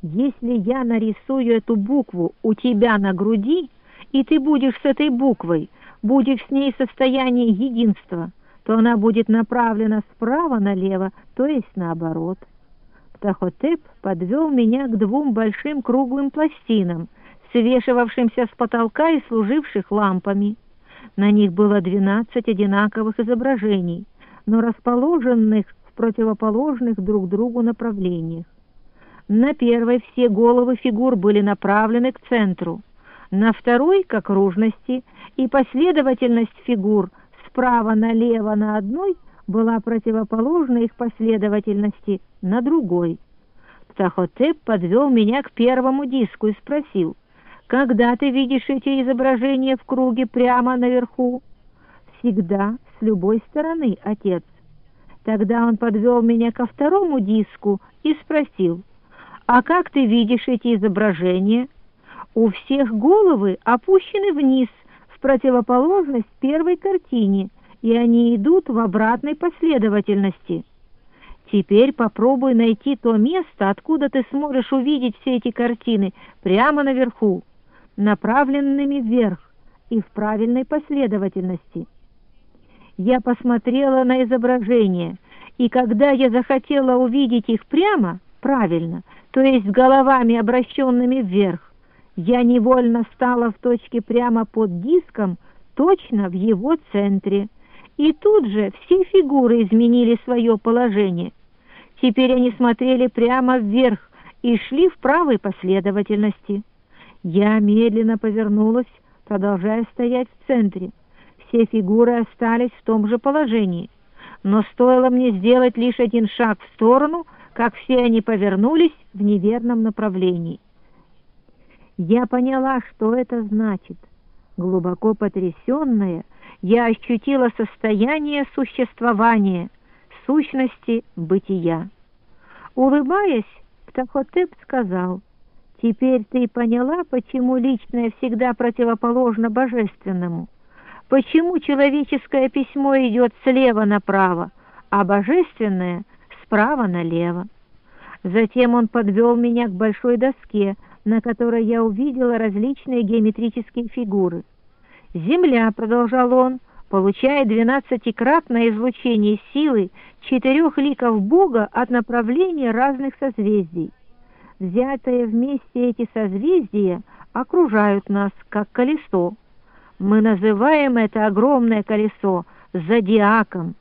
Если я нарисую эту букву у тебя на груди, и ты будешь с этой буквой, будешь с ней в состоянии единства, то она будет направлена справа налево, то есть наоборот. Птахотеп подвел меня к двум большим круглым пластинам, свешивавшимся с потолка и служивших лампами. На них было 12 одинаковых изображений, но расположенных в противоположных друг другу направлениях. На первой все головы фигур были направлены к центру, на второй — к окружности, и последовательность фигур справа налево на одной была противоположна их последовательности на другой. Птахотеп подвел меня к первому диску и спросил: «Когда ты видишь эти изображения в круге прямо наверху?» «Всегда, с любой стороны, отец». Тогда он подвел меня ко второму диску и спросил: «А как ты видишь эти изображения?» «У всех головы опущены вниз, в противоположность первой картине, и они идут в обратной последовательности». «Теперь попробуй найти то место, откуда ты сможешь увидеть все эти картины прямо наверху, направленными вверх и в правильной последовательности». Я посмотрела на изображение, и когда я захотела увидеть их прямо, правильно, то есть головами, обращенными вверх, я невольно стала в точке прямо под диском, точно в его центре, и тут же все фигуры изменили свое положение. Теперь они смотрели прямо вверх и шли в правой последовательности. Я медленно повернулась, продолжая стоять в центре. Все фигуры остались в том же положении, но стоило мне сделать лишь один шаг в сторону, как все они повернулись в неверном направлении. Я поняла, что это значит. Глубоко потрясенная, я ощутила состояние существования, сущности бытия. Улыбаясь, Птахотеп сказал: «Теперь ты поняла, почему личное всегда противоположно божественному? Почему человеческое письмо идет слева направо, а божественное справа налево?» Затем он подвел меня к большой доске, на которой я увидела различные геометрические фигуры. «Земля», — продолжал он, — «получает 12-кратное излучение силы 4 ликов Бога от направления разных созвездий. Взятые вместе эти созвездия окружают нас, как колесо. Мы называем это огромное колесо зодиаком.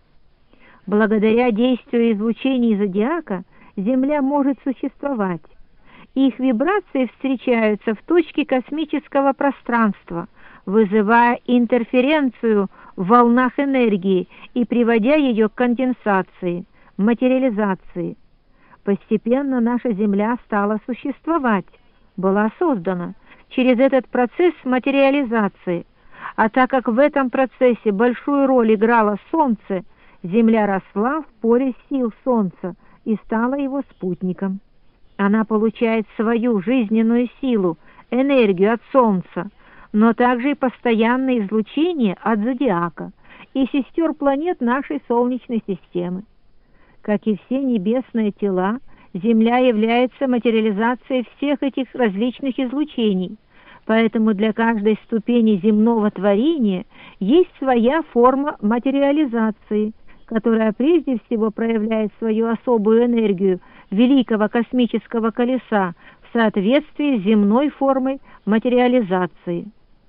Благодаря действию излучений зодиака Земля может существовать. Их вибрации встречаются в точке космического пространства, вызывая интерференцию в волнах энергии и приводя ее к конденсации, материализации. Постепенно наша Земля стала существовать, была создана через этот процесс материализации, а так как в этом процессе большую роль играло Солнце, Земля росла в поле сил Солнца и стала его спутником. Она получает свою жизненную силу, энергию от Солнца, но также и постоянное излучение от зодиака и сестер планет нашей Солнечной системы. Как и все небесные тела, Земля является материализацией всех этих различных излучений, поэтому для каждой ступени земного творения есть своя форма материализации, которая прежде всего проявляет свою особую энергию великого космического колеса в соответствии с земной формой материализации.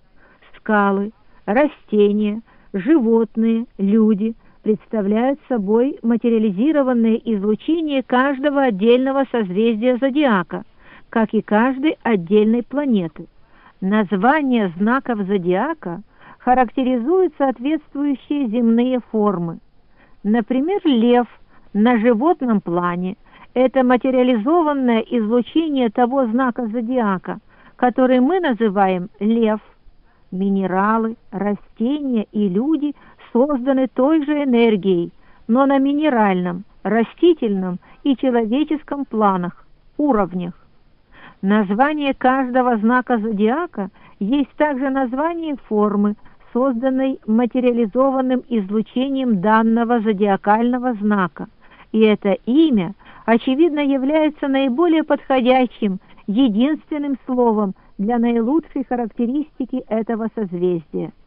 Скалы, растения, животные, люди представляют собой материализированное излучение каждого отдельного созвездия зодиака, как и каждой отдельной планеты. Названия знаков зодиака характеризуют соответствующие земные формы. Например, лев на животном плане – это материализованное излучение того знака зодиака, который мы называем лев. Минералы, растения и люди созданы той же энергией, но на минеральном, растительном и человеческом планах, уровнях. Название каждого знака зодиака есть также название формы, созданной материализованным излучением данного зодиакального знака, и это имя очевидно, является наиболее подходящим, единственным словом для наилучшей характеристики этого созвездия.